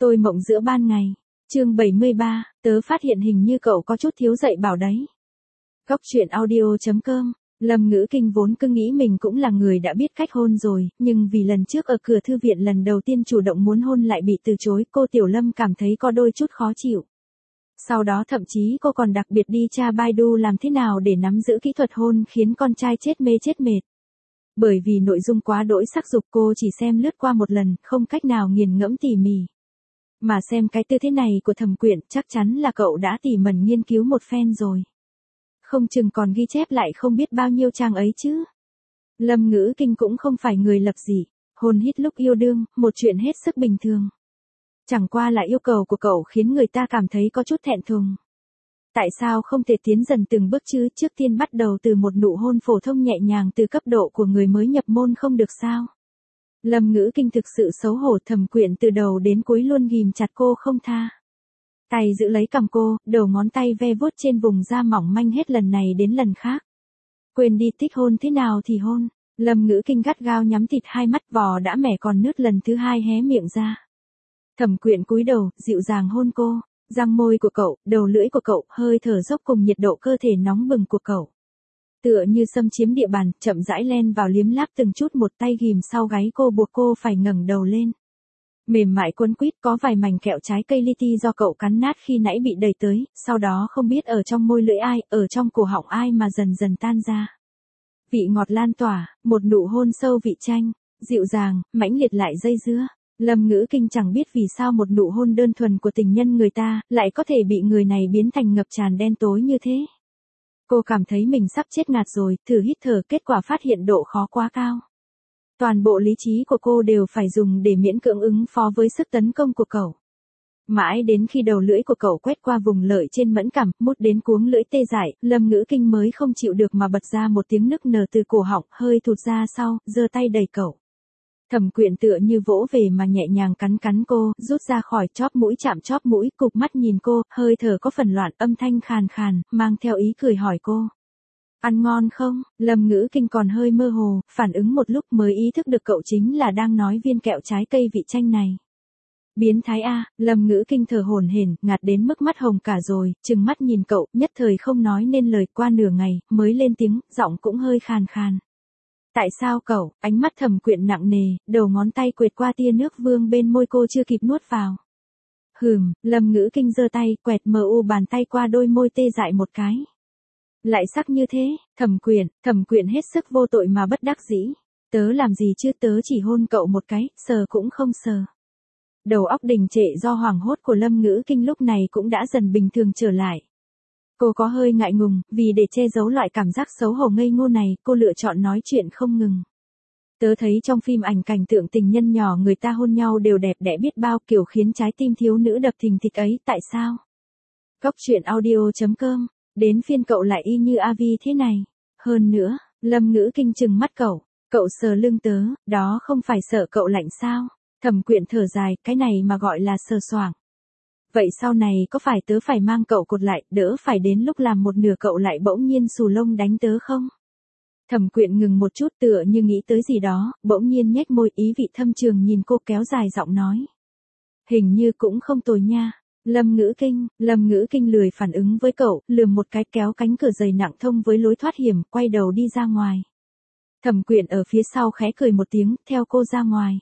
Tôi mộng giữa ban ngày. Chương 73, tớ phát hiện hình như cậu có chút thiếu dạy bảo đấy. Góc truyện audio.com. Lâm Ngữ Kinh vốn cứ nghĩ mình cũng là người đã biết cách hôn rồi, nhưng vì lần trước ở cửa thư viện lần đầu tiên chủ động muốn hôn lại bị từ chối, cô Tiểu Lâm cảm thấy có đôi chút khó chịu. Sau đó thậm chí cô còn đặc biệt đi tra Baidu làm thế nào để nắm giữ kỹ thuật hôn khiến con trai chết mê chết mệt. Bởi vì nội dung quá đỗi sắc dục cô chỉ xem lướt qua một lần, không cách nào nghiền ngẫm tỉ mỉ. Mà xem cái tư thế này của Thẩm Quyện chắc chắn là cậu đã tỉ mẩn nghiên cứu một phen rồi. Không chừng còn ghi chép lại không biết bao nhiêu trang ấy chứ. Lâm Ngữ Kinh cũng không phải người lập dị, hôn hít lúc yêu đương, một chuyện hết sức bình thường. Chẳng qua là yêu cầu của cậu khiến người ta cảm thấy có chút thẹn thùng. Tại sao không thể tiến dần từng bước chứ, trước tiên bắt đầu từ một nụ hôn phổ thông nhẹ nhàng từ cấp độ của người mới nhập môn không được sao? Lâm Ngữ Kinh thực sự xấu hổ. Thẩm Quyện từ đầu đến cuối luôn ghìm chặt cô không tha. Tay giữ lấy cằm cô, đầu ngón tay ve vuốt trên vùng da mỏng manh hết lần này đến lần khác. Quên đi, thích hôn thế nào thì hôn. Lâm Ngữ Kinh gắt gao nhắm thịt hai mắt, vò đã mẻ còn nước lần thứ hai hé miệng ra. Thẩm Quyện cúi đầu, dịu dàng hôn cô. Răng môi của cậu, đầu lưỡi của cậu, hơi thở dốc cùng nhiệt độ cơ thể nóng bừng của cậu. Tựa như xâm chiếm địa bàn, chậm rãi len vào liếm láp từng chút, một tay ghìm sau gáy cô buộc cô phải ngẩng đầu lên. Mềm mại quấn quýt, có vài mảnh kẹo trái cây li ti do cậu cắn nát khi nãy bị đẩy tới, sau đó không biết ở trong môi lưỡi ai, ở trong cổ họng ai mà dần dần tan ra. Vị ngọt lan tỏa, một nụ hôn sâu vị chanh, dịu dàng, mãnh liệt lại dây dưa. Lâm Ngữ Kinh chẳng biết vì sao một nụ hôn đơn thuần của tình nhân người ta lại có thể bị người này biến thành ngập tràn đen tối như thế. Cô cảm thấy mình sắp chết ngạt rồi, thử hít thở, kết quả phát hiện độ khó quá cao. Toàn bộ lý trí của cô đều phải dùng để miễn cưỡng ứng phó với sức tấn công của cậu. Mãi đến khi đầu lưỡi của cậu quét qua vùng lợi trên mẫn cảm, mút đến cuống lưỡi tê dại, Lâm Ngữ Kinh mới không chịu được mà bật ra một tiếng nức nở từ cổ họng, hơi thụt ra sau, giơ tay đẩy cậu. Thẩm Quyện tựa như vỗ về mà nhẹ nhàng cắn cắn cô, rút ra khỏi chóp mũi, chạm chóp mũi, cụp mắt nhìn cô, hơi thở có phần loạn, âm thanh khàn khàn, mang theo ý cười hỏi cô. Ăn ngon không? Lâm Ngữ Kinh còn hơi mơ hồ, phản ứng một lúc mới ý thức được cậu chính là đang nói viên kẹo trái cây vị chanh này. Biến thái a, Lâm Ngữ Kinh thở hổn hển, ngạt đến mức mắt hồng cả rồi, trừng mắt nhìn cậu, nhất thời không nói nên lời, qua nửa ngày, mới lên tiếng, giọng cũng hơi khàn khàn. Tại sao cậu? Ánh mắt Thẩm Quyện nặng nề, đầu ngón tay quệt qua tia nước vương bên môi cô chưa kịp nuốt vào. Lâm Ngữ Kinh giơ tay, quẹt mờ u bàn tay qua đôi môi tê dại một cái. Lại sắc như thế, Thẩm Quyện hết sức vô tội mà bất đắc dĩ. Tớ làm gì chứ, tớ chỉ hôn cậu một cái, sờ cũng không sờ. Đầu óc đình trệ do hoảng hốt của Lâm Ngữ Kinh lúc này cũng đã dần bình thường trở lại. Cô có hơi ngại ngùng, vì để che giấu loại cảm giác xấu hổ ngây ngô này, cô lựa chọn nói chuyện không ngừng. Tớ thấy trong phim ảnh cảnh tượng tình nhân nhỏ người ta hôn nhau đều đẹp đẽ biết bao, kiểu khiến trái tim thiếu nữ đập thình thịch ấy, tại sao? Góc truyện audio.com. Đến phiên cậu lại y như AV thế này. Hơn nữa, Lâm Ngữ Kinh trừng mắt cậu sờ lưng tớ, đó không phải sợ cậu lạnh sao? Thẩm Quyện thở dài, cái này mà gọi là sờ soạng. Vậy sau này có phải tớ phải mang cậu cột lại, đỡ phải đến lúc làm một nửa cậu lại bỗng nhiên xù lông đánh tớ không? Thẩm Quyện ngừng một chút tựa như nghĩ tới gì đó, bỗng nhiên nhếch môi, ý vị thâm trường nhìn cô, kéo dài giọng nói. Hình như cũng không tồi nha. Lâm Ngữ Kinh lười phản ứng với cậu, lườm một cái, kéo cánh cửa dày nặng thông với lối thoát hiểm, quay đầu đi ra ngoài. Thẩm Quyện ở phía sau khẽ cười một tiếng, theo cô ra ngoài.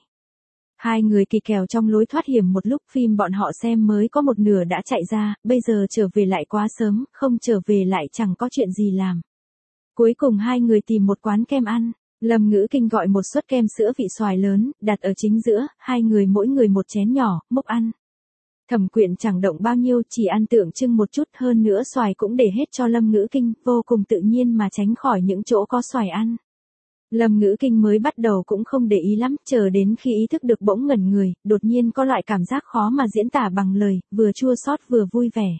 Hai người kỳ kèo trong lối thoát hiểm một lúc, phim bọn họ xem mới có một nửa đã chạy ra, bây giờ trở về lại quá sớm, không trở về lại chẳng có chuyện gì làm. Cuối cùng hai người tìm một quán kem ăn, Lâm Ngữ Kinh gọi một suất kem sữa vị xoài lớn, đặt ở chính giữa, hai người mỗi người một chén nhỏ, múc ăn. Thẩm Quyện chẳng động bao nhiêu, chỉ ăn tượng trưng một chút, hơn nữa xoài cũng để hết cho Lâm Ngữ Kinh, vô cùng tự nhiên mà tránh khỏi những chỗ có xoài ăn. Lâm Ngữ Kinh mới bắt đầu cũng không để ý lắm, chờ đến khi ý thức được bỗng ngẩn người, đột nhiên có loại cảm giác khó mà diễn tả bằng lời, vừa chua xót vừa vui vẻ.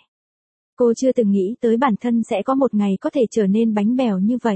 Cô chưa từng nghĩ tới bản thân sẽ có một ngày có thể trở nên bánh bèo như vậy.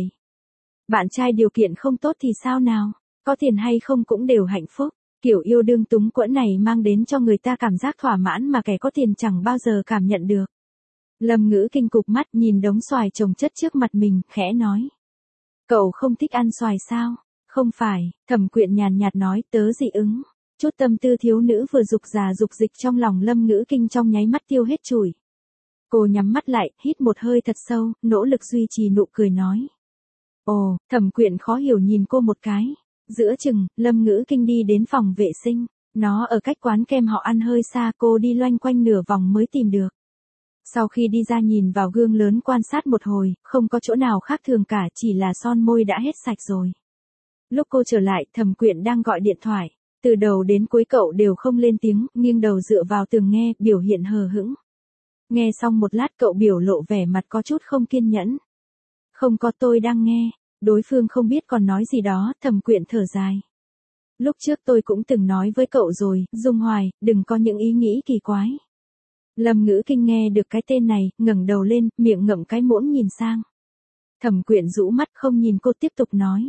Bạn trai điều kiện không tốt thì sao nào, có tiền hay không cũng đều hạnh phúc. Kiểu yêu đương túng quẫn này mang đến cho người ta cảm giác thỏa mãn mà kẻ có tiền chẳng bao giờ cảm nhận được. Lâm Ngữ Kinh cụp mắt nhìn đống xoài chồng chất trước mặt mình, khẽ nói. Cậu không thích ăn xoài sao? Không phải, Thẩm Quyện nhàn nhạt nói, tớ dị ứng. Chút tâm tư thiếu nữ vừa dục già dục dịch trong lòng Lâm Ngữ Kinh trong nháy mắt tiêu hết chùi. Cô nhắm mắt lại, hít một hơi thật sâu, nỗ lực duy trì nụ cười nói. Ồ, Thẩm Quyện khó hiểu nhìn cô một cái. Giữa chừng, Lâm Ngữ Kinh đi đến phòng vệ sinh. Nó ở cách quán kem họ ăn hơi xa, cô đi loanh quanh nửa vòng mới tìm được. Sau khi đi ra nhìn vào gương lớn quan sát một hồi, không có chỗ nào khác thường cả, chỉ là son môi đã hết sạch rồi. Lúc cô trở lại, Thẩm Quyện đang gọi điện thoại. Từ đầu đến cuối cậu đều không lên tiếng, nghiêng đầu dựa vào tường nghe, biểu hiện hờ hững. Nghe xong một lát cậu biểu lộ vẻ mặt có chút không kiên nhẫn. Không có, tôi đang nghe. Đối phương không biết còn nói gì đó, Thẩm Quyện thở dài. Lúc trước tôi cũng từng nói với cậu rồi, Dung Hoài, đừng có những ý nghĩ kỳ quái. Lâm Ngữ Kinh nghe được cái tên này, ngẩng đầu lên, miệng ngậm cái muỗng nhìn sang. Thẩm Quyện rũ mắt không nhìn cô, tiếp tục nói.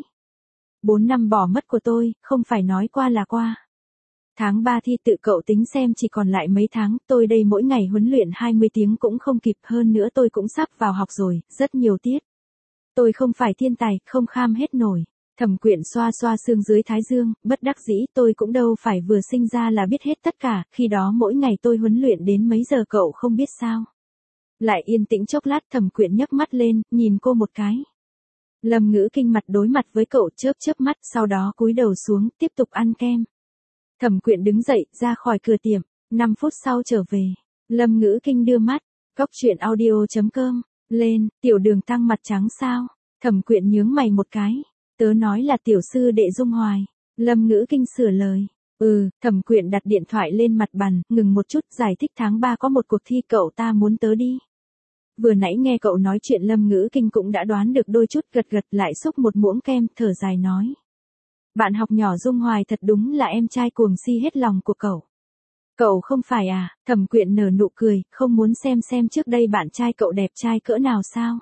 4 năm bỏ mất của tôi, không phải nói qua là qua. Tháng 3 thi tự cậu tính xem chỉ còn lại mấy tháng, tôi đây mỗi ngày huấn luyện 20 tiếng cũng không kịp, hơn nữa tôi cũng sắp vào học rồi, rất nhiều tiết. Tôi không phải thiên tài, không kham hết nổi. Thẩm Quyện xoa xoa xương dưới thái dương, bất đắc dĩ, tôi cũng đâu phải vừa sinh ra là biết hết tất cả, khi đó mỗi ngày tôi huấn luyện đến mấy giờ cậu không biết sao. Lại yên tĩnh chốc lát, Thẩm Quyện nhấc mắt lên, nhìn cô một cái. Lâm Ngữ Kinh mặt đối mặt với cậu, chớp chớp mắt, sau đó cúi đầu xuống, tiếp tục ăn kem. Thẩm Quyện đứng dậy, ra khỏi cửa tiệm, 5 phút sau trở về. Lâm Ngữ Kinh đưa mắt, coctruyện.audio.com, lên, Tiểu Đường tăng mặt trắng sao? Thẩm Quyện nhướng mày một cái. Tớ nói là tiểu sư đệ Dung Hoài. Lâm Ngữ Kinh sửa lời. Thẩm Quyện đặt điện thoại lên mặt bàn, ngừng một chút, giải thích tháng 3 có một cuộc thi cậu ta muốn tớ đi. Vừa nãy nghe cậu nói chuyện Lâm Ngữ Kinh cũng đã đoán được đôi chút, gật gật lại xúc một muỗng kem, thở dài nói. Bạn học nhỏ Dung Hoài thật đúng là em trai cuồng si hết lòng của cậu. Cậu không phải à? Thẩm Quyện nở nụ cười, không muốn xem trước đây bạn trai cậu đẹp trai cỡ nào sao?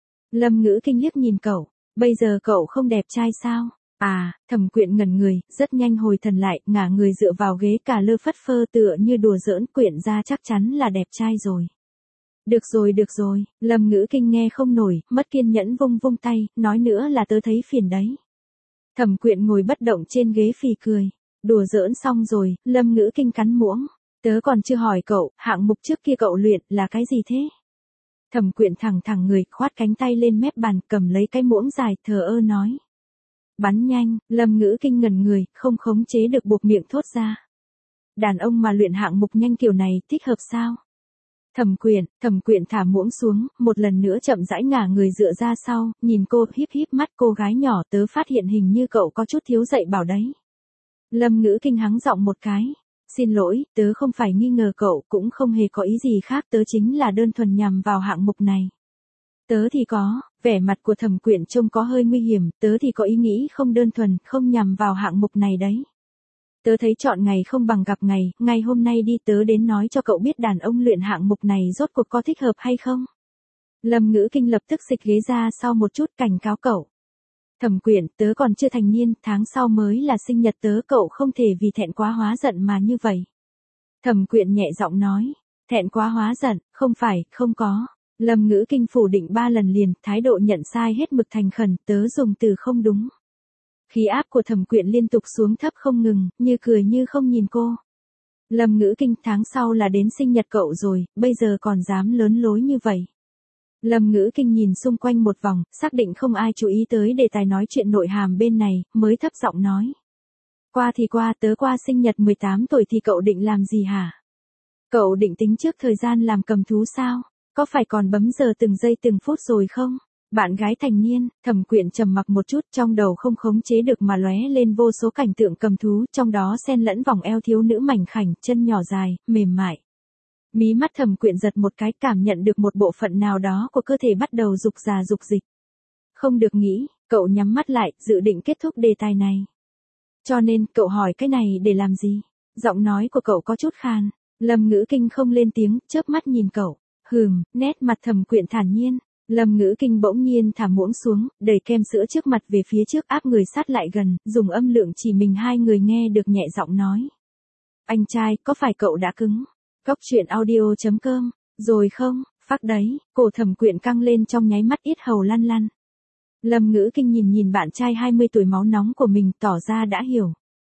Lâm Ngữ Kinh liếc nhìn cậu. Bây giờ cậu không đẹp trai sao? À, Thẩm Quyện ngẩn người, rất nhanh hồi thần lại, ngả người dựa vào ghế cà lơ phất phơ tựa như đùa giỡn, Quyện ra chắc chắn là đẹp trai rồi. Được rồi, Lâm Ngữ Kinh nghe không nổi, mất kiên nhẫn vung vung tay, nói nữa là tớ thấy phiền đấy. Thẩm Quyện ngồi bất động trên ghế phì cười. Đùa giỡn xong rồi, Lâm Ngữ Kinh cắn muỗng. Tớ còn chưa hỏi cậu, hạng mục trước kia cậu luyện là cái gì thế? Thẩm Quyện thẳng người, khoát cánh tay lên mép bàn, cầm lấy cái muỗng dài, thờ ơ nói. Bắn nhanh, Lâm Ngữ Kinh ngẩn người, không khống chế được buộc miệng thốt ra. Đàn ông mà luyện hạng mục nhanh kiểu này, thích hợp sao? Thẩm Quyện thả muỗng xuống, một lần nữa chậm rãi ngả người dựa ra sau, nhìn cô, híp mắt, cô gái nhỏ, tớ phát hiện hình như cậu có chút thiếu dạy bảo đấy. Lâm Ngữ Kinh hắng giọng một cái. Xin lỗi, tớ không phải nghi ngờ cậu, cũng không hề có ý gì khác, tớ chính là đơn thuần nhằm vào hạng mục này. Tớ thì có, vẻ mặt của Thẩm Quyện trông có hơi nguy hiểm, tớ thì có ý nghĩ không đơn thuần, không nhằm vào hạng mục này đấy. Tớ thấy chọn ngày không bằng gặp ngày, ngày hôm nay đi tớ đến nói cho cậu biết đàn ông luyện hạng mục này rốt cuộc có thích hợp hay không. Lâm Ngữ Kinh lập tức dịch ghế ra sau một chút, cảnh cáo cậu. Thẩm Quyện, tớ còn chưa thành niên, tháng sau mới là sinh nhật tớ, cậu không thể vì thẹn quá hóa giận mà như vậy. Thẩm Quyện nhẹ giọng nói, thẹn quá hóa giận, không phải, không có. Lâm Ngữ Kinh phủ định 3 lần liền, thái độ nhận sai hết mực thành khẩn, tớ dùng từ không đúng. Khí áp của Thẩm Quyện liên tục xuống thấp không ngừng, như cười như không nhìn cô. Lâm Ngữ Kinh, tháng sau là đến sinh nhật cậu rồi, bây giờ còn dám lớn lối như vậy. Lâm Ngữ Kinh nhìn xung quanh một vòng, xác định không ai chú ý tới đề tài nói chuyện nội hàm bên này, mới thấp giọng nói. Qua thì qua, tớ qua sinh nhật 18 tuổi thì cậu định làm gì hả? Cậu định tính trước thời gian làm cầm thú sao? Có phải còn bấm giờ từng giây từng phút rồi không? Bạn gái thành niên, Thẩm Quyện trầm mặc một chút, trong đầu không khống chế được mà lóe lên vô số cảnh tượng cầm thú, trong đó xen lẫn vòng eo thiếu nữ mảnh khảnh, chân nhỏ dài, mềm mại. Mí mắt Thẩm Quyện giật một cái, cảm nhận được một bộ phận nào đó của cơ thể bắt đầu dục già dục dịch. Không được nghĩ, cậu nhắm mắt lại, dự định kết thúc đề tài này. Cho nên, cậu hỏi cái này để làm gì? Giọng nói của cậu có chút khàn. Lâm Ngữ Kinh không lên tiếng, chớp mắt nhìn cậu. Nét mặt Thẩm Quyện thản nhiên. Lâm Ngữ Kinh bỗng nhiên thả muỗng xuống, đẩy kem sữa trước mặt về phía trước, áp người sát lại gần, dùng âm lượng chỉ mình hai người nghe được, nhẹ giọng nói. Anh trai, có phải cậu đã cứng? Coctruyện.audio.com, rồi không? Phắc đấy, cổ Thẩm Quyện căng lên trong nháy mắt, yết hầu lăn lăn. Lâm Ngữ Kinh nhìn bạn trai 20 tuổi máu nóng của mình, tỏ ra đã hiểu.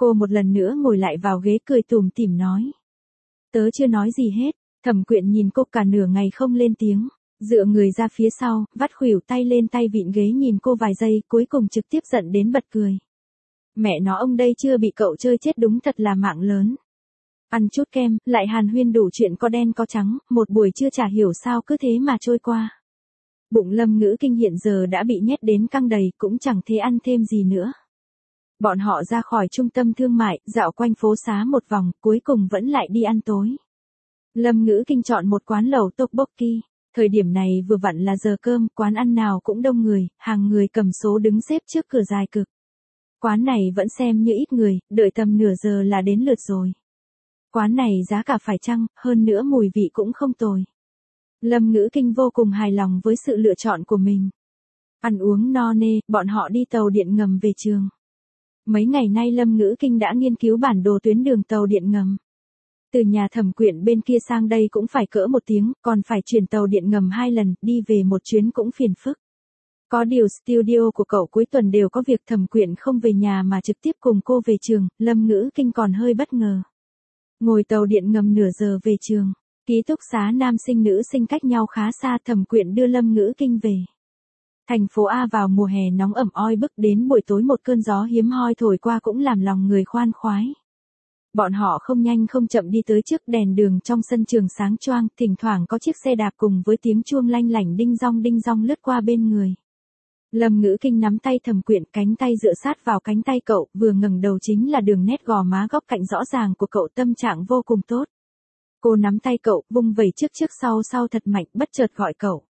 Cô một lần nữa ngồi lại vào ghế cười tủm tỉm nói. Tớ chưa nói gì hết. Thẩm Quyện nhìn cô cả nửa ngày không lên tiếng. Dựa người ra phía sau, vắt khuỷu tay lên tay vịn ghế nhìn cô vài giây, cuối cùng trực tiếp giận đến bật cười. Mẹ nó, ông đây chưa bị cậu chơi chết đúng thật là mạng lớn. Ăn chút kem, lại hàn huyên đủ chuyện có đen có trắng, một buổi trưa chả hiểu sao cứ thế mà trôi qua. Bụng Lâm Ngữ Kinh hiện giờ đã bị nhét đến căng đầy, cũng chẳng thể ăn thêm gì nữa. Bọn họ ra khỏi trung tâm thương mại, dạo quanh phố xá một vòng, cuối cùng vẫn lại đi ăn tối. Lâm Ngữ Kinh chọn một quán lẩu tteokbokki. Thời điểm này vừa vặn là giờ cơm, quán ăn nào cũng đông người, hàng người cầm số đứng xếp trước cửa dài cực. Quán này vẫn xem như ít người, đợi tầm nửa giờ là đến lượt rồi. Quán này giá cả phải chăng, hơn nữa mùi vị cũng không tồi. Lâm Ngữ Kinh vô cùng hài lòng với sự lựa chọn của mình. Ăn uống no nê, bọn họ đi tàu điện ngầm về trường. Mấy ngày nay Lâm Ngữ Kinh đã nghiên cứu bản đồ tuyến đường tàu điện ngầm. Từ nhà Thẩm Quyện bên kia sang đây cũng phải cỡ 1 tiếng, còn phải chuyển tàu điện ngầm 2 lần, đi về một chuyến cũng phiền phức. Có điều studio của cậu cuối tuần đều có việc, Thẩm Quyện không về nhà mà trực tiếp cùng cô về trường, Lâm Ngữ Kinh còn hơi bất ngờ. Ngồi tàu điện ngầm nửa giờ về trường, ký túc xá nam sinh nữ sinh cách nhau khá xa, Thẩm Quyện đưa Lâm Ngữ Kinh về. Thành phố A vào mùa hè nóng ẩm oi bức, đến buổi tối một cơn gió hiếm hoi thổi qua cũng làm lòng người khoan khoái. Bọn họ không nhanh không chậm đi tới trước đèn đường trong sân trường sáng choang, thỉnh thoảng có chiếc xe đạp cùng với tiếng chuông lanh lảnh đinh dong lướt qua bên người. Lâm Ngữ Kinh nắm tay Thẩm Quyện, cánh tay dựa sát vào cánh tay cậu, vừa ngẩng đầu chính là đường nét gò má góc cạnh rõ ràng của cậu, tâm trạng vô cùng tốt. Cô nắm tay cậu, vung vẩy trước sau thật mạnh, bất chợt gọi cậu.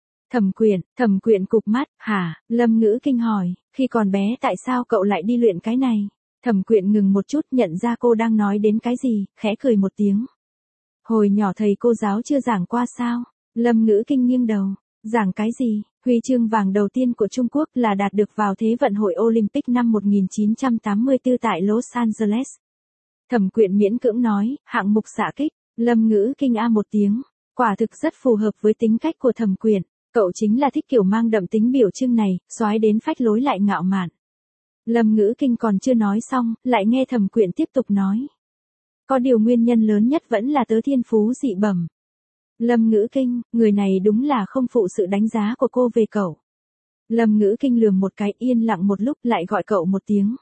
Thẩm Quyện cụp mắt, hả? Lâm Ngữ Kinh hỏi, khi còn bé tại sao cậu lại đi luyện cái này? Thẩm Quyện ngừng một chút, nhận ra cô đang nói đến cái gì, khẽ cười một tiếng. Hồi nhỏ thầy cô giáo chưa giảng qua sao? Lâm Ngữ Kinh nghiêng đầu, giảng cái gì? Huy chương vàng đầu tiên của Trung Quốc là đạt được vào Thế vận hội Olympic năm 1984 tại Los Angeles. Thẩm Quyện miễn cưỡng nói, hạng mục xạ kích. Lâm Ngữ Kinh a một tiếng, quả thực rất phù hợp với tính cách của Thẩm Quyện, cậu chính là thích kiểu mang đậm tính biểu trưng này, soái đến phách lối lại ngạo mạn. Lâm Ngữ Kinh còn chưa nói xong, lại nghe Thẩm Quyện tiếp tục nói. Có điều nguyên nhân lớn nhất vẫn là tớ thiên phú dị bẩm. Lâm Ngữ Kinh, người này đúng là không phụ sự đánh giá của cô về cậu. Lâm Ngữ Kinh lườm một cái, yên lặng một lúc, lại gọi cậu một tiếng.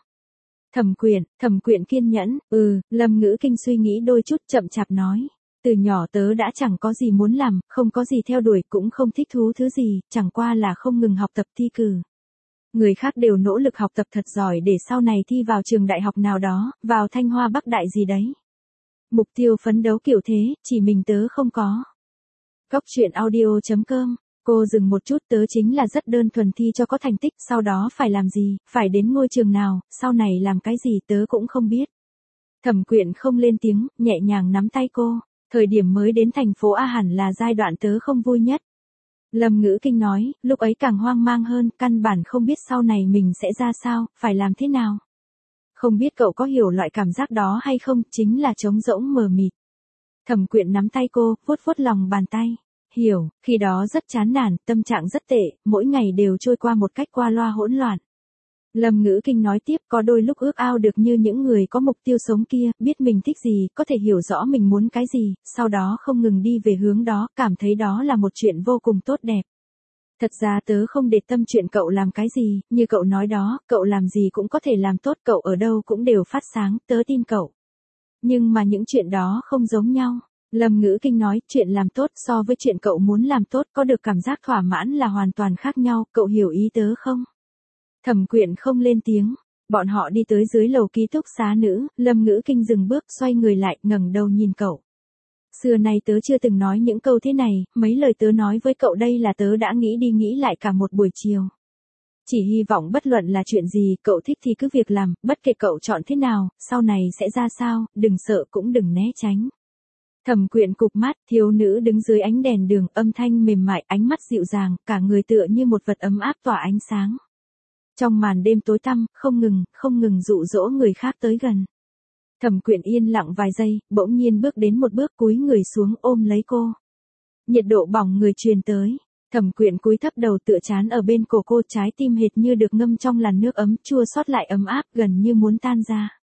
Thẩm Quyện kiên nhẫn, Lâm Ngữ Kinh suy nghĩ đôi chút, chậm chạp nói. Từ nhỏ tớ đã chẳng có gì muốn làm, không có gì theo đuổi, cũng không thích thú thứ gì, chẳng qua là không ngừng học tập thi cử. Người khác đều nỗ lực học tập thật giỏi để sau này thi vào trường đại học nào đó, vào Thanh Hoa Bắc Đại gì đấy. Mục tiêu phấn đấu kiểu thế, chỉ mình tớ không có. Góc truyện audio.com. Cô dừng một chút, tớ chính là rất đơn thuần thi cho có thành tích, sau đó phải làm gì, phải đến ngôi trường nào, sau này làm cái gì tớ cũng không biết. Thẩm Quyện không lên tiếng, nhẹ nhàng nắm tay cô. Thời điểm mới đến thành phố A hẳn là giai đoạn tớ không vui nhất. Lâm Ngữ Kinh nói, lúc ấy càng hoang mang hơn, căn bản không biết sau này mình sẽ ra sao, phải làm thế nào. Không biết cậu có hiểu loại cảm giác đó hay không, chính là trống rỗng mờ mịt. Thẩm Quyện nắm tay cô, vuốt lòng bàn tay. Hiểu, khi đó rất chán nản, tâm trạng rất tệ, mỗi ngày đều trôi qua một cách qua loa hỗn loạn. Lâm Ngữ Kinh nói tiếp, có đôi lúc ước ao được như những người có mục tiêu sống kia, biết mình thích gì, có thể hiểu rõ mình muốn cái gì, sau đó không ngừng đi về hướng đó, cảm thấy đó là một chuyện vô cùng tốt đẹp. Thật ra tớ không để tâm chuyện cậu làm cái gì, như cậu nói đó, cậu làm gì cũng có thể làm tốt, cậu ở đâu cũng đều phát sáng, tớ tin cậu. Nhưng mà những chuyện đó không giống nhau. Lâm Ngữ Kinh nói, chuyện làm tốt so với chuyện cậu muốn làm tốt, có được cảm giác thỏa mãn là hoàn toàn khác nhau, cậu hiểu ý tớ không? Thẩm Quyện không lên tiếng. Bọn họ đi tới dưới lầu ký túc xá nữ, Lâm Ngữ Kinh dừng bước, xoay người lại, ngẩng đầu nhìn cậu. Xưa nay tớ chưa từng nói những câu thế này, mấy lời tớ nói với cậu đây là tớ đã nghĩ đi nghĩ lại cả một buổi chiều. Chỉ hy vọng bất luận là chuyện gì, cậu thích thì cứ việc làm, bất kể cậu chọn thế nào, sau này sẽ ra sao, đừng sợ cũng đừng né tránh. Thẩm Quyện cụp mắt, thiếu nữ đứng dưới ánh đèn đường, âm thanh mềm mại, ánh mắt dịu dàng, cả người tựa như một vật ấm áp tỏa ánh sáng. Trong màn đêm tối tăm, không ngừng dụ dỗ người khác tới gần. Thẩm Quyện yên lặng vài giây, bỗng nhiên bước đến một bước, cúi người xuống ôm lấy cô. Nhiệt độ bỏng người truyền tới. Thẩm Quyện cúi thấp đầu tựa trán ở bên cổ cô, trái tim hệt như được ngâm trong làn nước ấm, chua xót lại ấm áp, gần như muốn tan ra.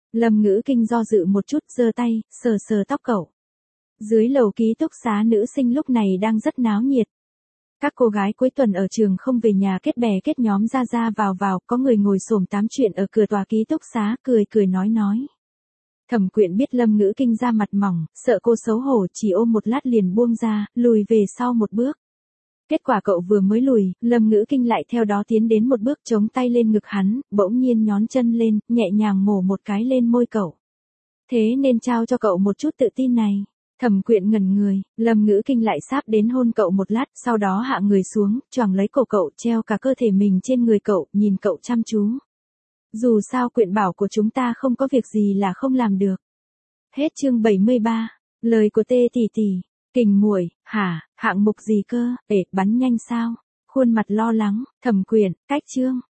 Lâm Ngữ Kinh do dự một chút, giơ tay, sờ sờ tóc cậu. Dưới lầu ký túc xá nữ sinh lúc này đang rất náo nhiệt. Các cô gái cuối tuần ở trường không về nhà kết bè kết nhóm ra ra vào vào, có người ngồi xổm tám chuyện ở cửa tòa ký túc xá, cười cười nói nói. Thẩm Quyện biết Lâm Ngữ Kinh da mặt mỏng, sợ cô xấu hổ, chỉ ôm một lát liền buông ra, lùi về sau một bước. Kết quả cậu vừa mới lùi, Lâm Ngữ Kinh lại theo đó tiến đến một bước, chống tay lên ngực hắn, bỗng nhiên nhón chân lên, nhẹ nhàng mổ một cái lên môi cậu. Thế nên trao cho cậu một chút tự tin này. Thẩm Quyện ngẩn người, Lâm Ngữ Kinh lại sáp đến hôn cậu một lát, sau đó hạ người xuống, choàng lấy cổ cậu, treo cả cơ thể mình trên người cậu, nhìn cậu chăm chú. Dù sao Quyện bảo của chúng ta không có việc gì là không làm được. Hết chương 73. Lời của Tê tỷ tỷ. Kình muội, hả, hạng mục gì cơ, bắn nhanh sao? Khuôn mặt lo lắng, Thẩm Quyện, cách chương.